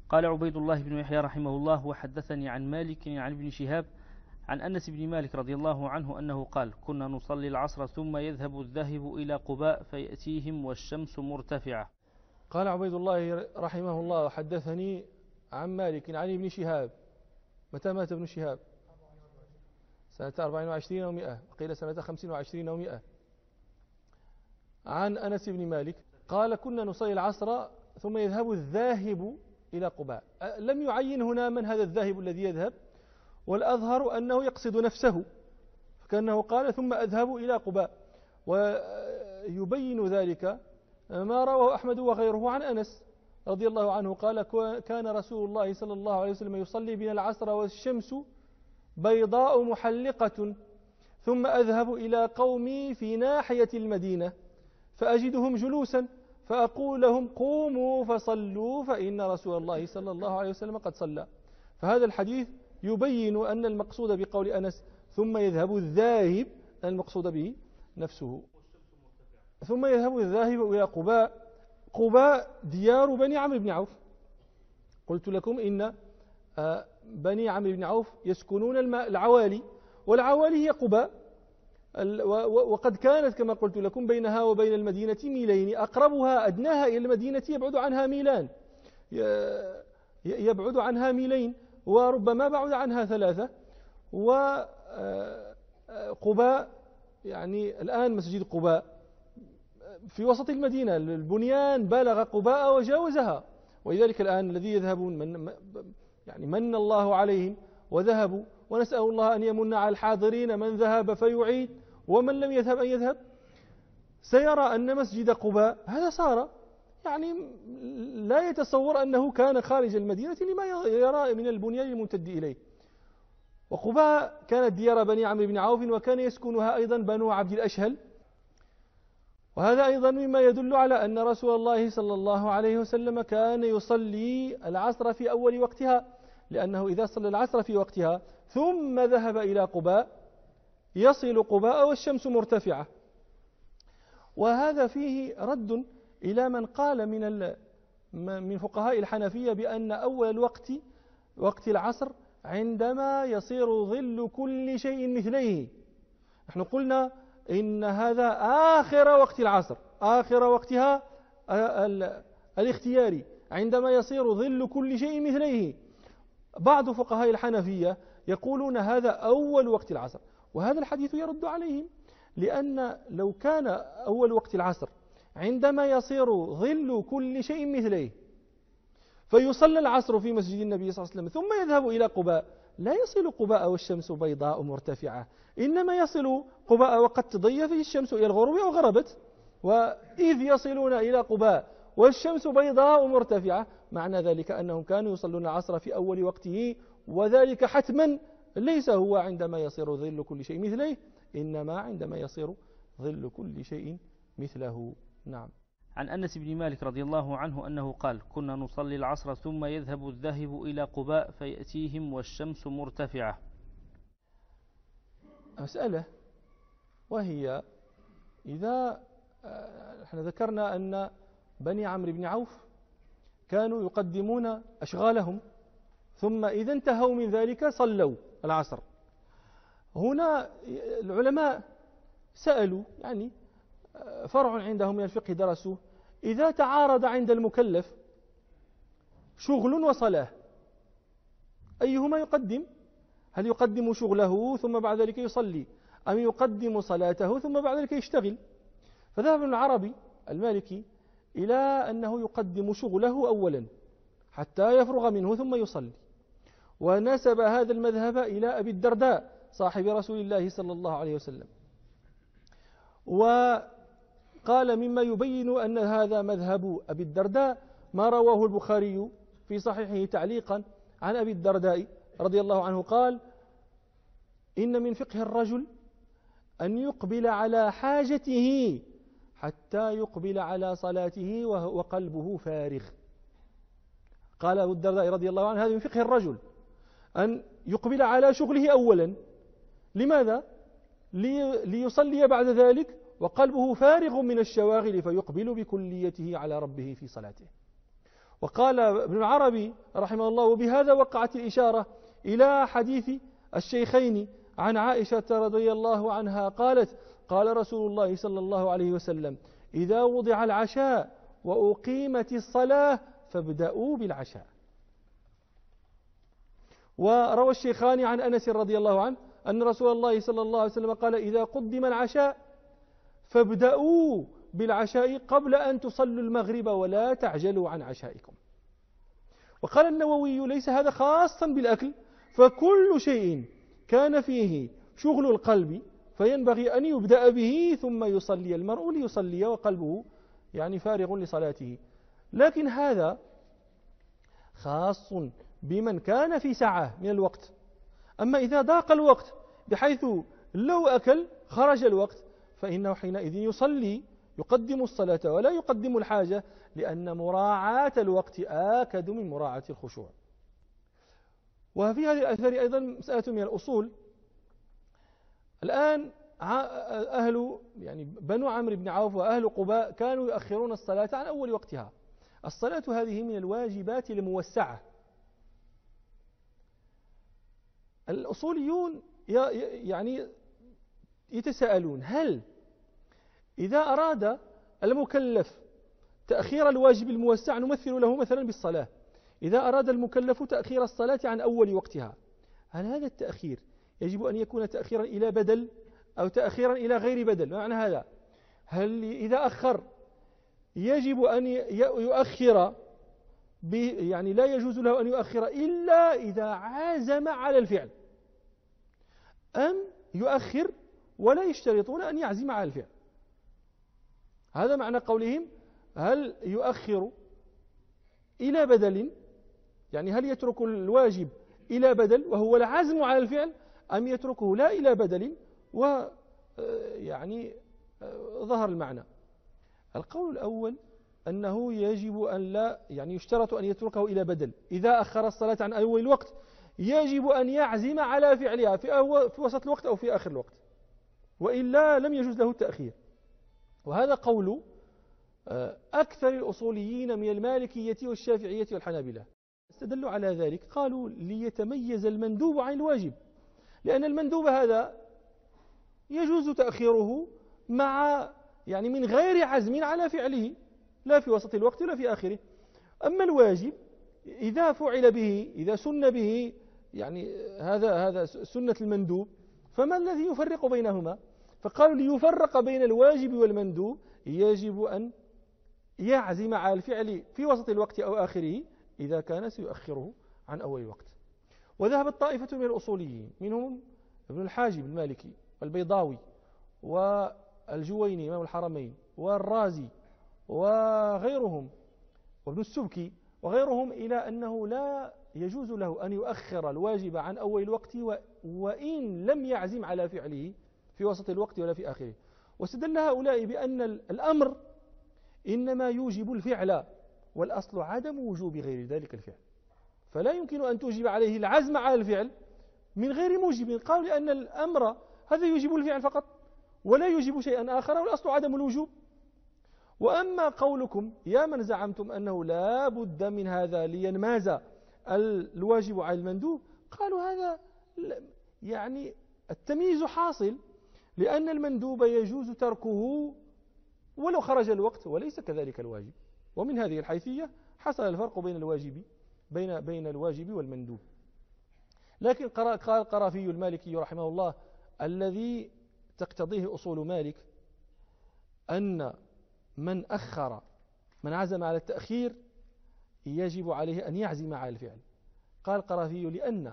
قال عبيد الله بن يحيى رحمه الله: وحدثني عن مالك عن ابن شهاب عن أنس بن مالك رضي الله عنه أنه قال: كنا نصلي العصر ثم يذهب الذاهب إلى قباء فيأتيهم والشمس مرتفعة. قال عبيد الله رحمه الله: حدثني عن مالك عن ابن شهاب. متى مات ابن شهاب؟ سنة 24 و100، وقيل سنة 25 و100. عن أنس بن مالك قال: كنا نصلي العصر ثم يذهب الذاهب إلى قباء. لم يعين هنا من هذا الذاهب الذي يذهب، والأظهر أنه يقصد نفسه، فكأنه قال: ثم أذهب إلى قباء. ويبين ذلك ما رواه أحمد وغيره عن أنس رضي الله عنه قال: كان رسول الله صلى الله عليه وسلم يصلي بنا العصر والشمس بيضاء محلقة، ثم أذهب إلى قومي في ناحية المدينة فأجدهم جلوسا فأقول لهم: قوموا فصلوا فإن رسول الله صلى الله عليه وسلم قد صلى. فهذا الحديث يبين أن المقصود بقول أنس ثم يذهب الذاهب المقصود به نفسه. ثم يذهب الذاهب إلى قباء. قباء ديار بني عمرو بن عوف. قلت لكم إن بني عمرو بن عوف يسكنون العوالي، والعوالي هي قباء، وقد كانت كما قلت لكم بينها وبين المدينة ميلين، أقربها أدناها إلى المدينة يبعد عنها ميلان، يبعد عنها ميلين، وربما بعد عنها 3. وقباء يعني الآن مسجد قباء في وسط المدينة، البنيان بلغ قباء وجاوزها، ولذلك الآن الذي يذهبون يعني من الله عليهم وذهبوا، ونسأل الله أن يمن على الحاضرين من ذهب فيعيد، ومن لم يذهب أن يذهب، سيرى أن مسجد قباء هذا صار يعني لا يتصور أنه كان خارج المدينة لما يرى من البنيان الممتد إليه. وقباء كانت ديار بني عمرو بن عوف، وكان يسكنها أيضا بنو عبد الأشهل، وهذا أيضا مما يدل على أن رسول الله صلى الله عليه وسلم كان يصلي العصر في أول وقتها، لأنه إذا صلى العصر في وقتها ثم ذهب إلى قباء يصل قباء والشمس مرتفعة. وهذا فيه رد إلى من قال من فقهاء الحنفية بأن أول وقت العصر عندما يصير ظل كل شيء مثليه. نحن قلنا إن هذا آخر وقت العصر، آخر وقتها الاختياري، عندما يصير ظل كل شيء مثليه. بعض فقهاء الحنفية يقولون هذا أول وقت العصر، وهذا الحديث يرد عليهم، لأن لو كان أول وقت العصر عندما يصير ظل كل شيء مثليه فيصلى العصر في مسجد النبي صلى الله عليه وسلم ثم يذهب إلى قباء، لا يصل قباء والشمس بيضاء مرتفعة، إنما يصل قباء وقد تضيّ فيه الشمس إلى الغروب أو غربت. وإذ يصلون إلى قباء والشمس بيضاء مرتفعة، معنى ذلك أنهم كانوا يصلون العصر في أول وقته، وذلك حتما ليس هو عندما يصير ظل كل شيء مثله، إنما عندما يصير ظل كل شيء مثله. نعم. عن أنس بن مالك رضي الله عنه أنه قال: كنا نصلي العصر ثم يذهب الذاهب إلى قباء فيأتيهم والشمس مرتفعة. مسألة، وهي إذا احنا ذكرنا أن بني عمرو بن عوف كانوا يقدمون أشغالهم، ثم إذا انتهوا من ذلك صلوا العصر. هنا العلماء سألوا، يعني فرع عندهم من الفقه درسوه، إذا تعارض عند المكلف شغل وصلاة أيهما يقدم؟ هل يقدم شغله ثم بعد ذلك يصلي، أم يقدم صلاته ثم بعد ذلك يشتغل؟ فذهب ابن العربي المالكي إلى أنه يقدم شغله أولا حتى يفرغ منه ثم يصلي، ونسب هذا المذهب إلى أبي الدرداء صاحب رسول الله صلى الله عليه وسلم، وقال مما يبين أن هذا مذهب أبي الدرداء ما رواه البخاري في صحيحه تعليقا عن أبي الدرداء رضي الله عنه قال: إن من فقه الرجل أن يقبل على حاجته حتى يقبل على صلاته وقلبه فارغ. قال أبو الدرداء رضي الله عنه: هذا من فقه الرجل أن يقبل على شغله أولا. لماذا؟ ليصلي بعد ذلك وقلبه فارغ من الشواغل، فيقبل بكليته على ربه في صلاته. وقال ابن العربي رحمه الله: وبهذا وقعت الإشارة إلى حديث الشيخين عن عائشة رضي الله عنها قالت: قال رسول الله صلى الله عليه وسلم: إذا وضع العشاء وأقيمت الصلاة فابدأوا بالعشاء. وروى الشيخان عن أنس رضي الله عنه أن رسول الله صلى الله عليه وسلم قال: إذا قدم العشاء فابدأوا بالعشاء قبل أن تصلوا المغرب ولا تعجلوا عن عشائكم. وقال النووي: ليس هذا خاصا بالأكل، فكل شيء كان فيه شغل القلب فينبغي أن يبدأ به ثم يصلي المرء ليصلي وقلبه يعني فارغ لصلاته. لكن هذا خاص بمن كان في سعة من الوقت. أما إذا ضاق الوقت بحيث لو أكل خرج الوقت فإنه حينئذ يصلي، يقدم الصلاة ولا يقدم الحاجة، لأن مراعاة الوقت آكد من مراعاة الخشوع. وفي هذه الأثار أيضا مسألة من الأصول. الآن أهل يعني بنو عمرو بن عوف وأهل قباء كانوا يؤخرون الصلاة عن أول وقتها. الصلاة هذه من الواجبات الموسعة. الأصوليون يعني يتساءلون: هل إذا أراد المكلف تأخير الواجب الموسع نمثل له مثلا بالصلاة، إذا أراد المكلف تأخير الصلاة عن أول وقتها، هل هذا التأخير يجب أن يكون تأخيرا إلى بدل أو تأخيرا إلى غير بدل؟ معنى هذا: هل إذا أخر يجب أن يؤخر يعني لا يجوز له أن يؤخر إلا إذا عازم على الفعل، أم يؤخر ولا يشترطون أن يعزم على الفعل؟ هذا معنى قولهم: هل يؤخر إلى بدل، يعني هل يترك الواجب إلى بدل وهو العزم على الفعل، أم يتركه لا إلى بدل يعني ظهر المعنى. القول الأول أنه يجب أن لا يعني يشترط أن يتركه إلى بدل. إذا أخر الصلاة عن أول الوقت يجب أن يعزم على فعلها في وسط الوقت أو في آخر الوقت، وإلا لم يجوز له التأخير. وهذا قول أكثر الأصوليين من المالكية والشافعية والحنابلة. استدلوا على ذلك، قالوا: ليتميز المندوب عن الواجب، لأن المندوب هذا يجوز تأخيره مع يعني من غير عزم على فعله، لا في وسط الوقت ولا في آخره. أما الواجب إذا فعل به، إذا سن به، يعني هذا سنة المندوب، فما الذي يفرق بينهما؟ فقالوا: ليفرق بين الواجب والمندوب يجب أن يعزم على الفعل في وسط الوقت أو آخره إذا كان سيؤخره عن أول الوقت. وذهبت طائفة من الأصوليين منهم ابن الحاجب المالكي والبيضاوي والجويني إمام الحرمين والرازي وغيرهم وابن السبكي وغيرهم إلى أنه لا يجوز له أن يؤخر الواجب عن أول الوقت وإن لم يعزم على فعله في وسط الوقت ولا في آخره. واستدل هؤلاء بأن الأمر إنما يوجب الفعل، والأصل عدم وجوب غير ذلك الفعل، فلا يمكن أن توجب عليه العزم على الفعل من غير موجب. قالوا لأن الأمر هذا يوجب الفعل فقط ولا يوجب شيئا آخر، والأصل عدم الوجوب. وأما قولكم يا من زعمتم أنه لا بد من هذا لينماز الواجب على المندوب، قالوا هذا يعني التمييز حاصل، لأن المندوب يجوز تركه ولو خرج الوقت وليس كذلك الواجب. ومن هذه الحيثية حصل الفرق بين الواجب والمندوب. لكن قال القرافي المالكي رحمه الله: الذي تقتضيه أصول مالك أن من عزم على التأخير يجب عليه أن يعزم على الفعل. قال القرافي: لأن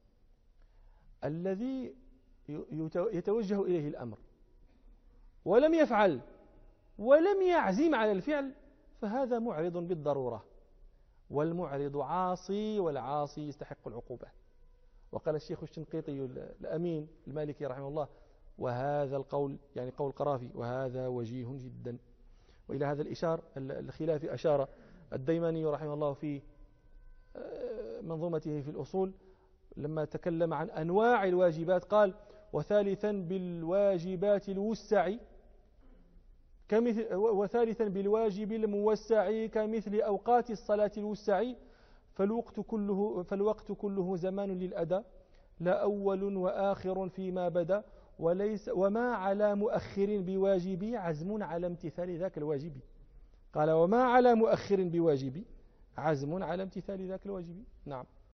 الذي يتوجه إليه الأمر ولم يفعل ولم يعزم على الفعل فهذا معرض بالضرورة، والمعرض عاصي، والعاصي يستحق العقوبة. وقال الشيخ الشنقيطي الأمين المالكي رحمه الله: وهذا القول يعني قول القرافي وهذا وجيه جدا. وإلى هذا الخلاف أشار الديماني رحمه الله في منظومته في الأصول لما تكلم عن أنواع الواجبات، قال: وثالثا بالواجبات الوسع وثالثا بالواجب الموسع كمثل أوقات الصلاة الوسع، فالوقت كله زمان للأداء، لا أول وآخر فيما بدا، وما على مؤخر بواجب عزم على امتثال ذاك الواجب. قال وما على مؤخر بواجب عزم على امتثال ذاك الواجب. نعم.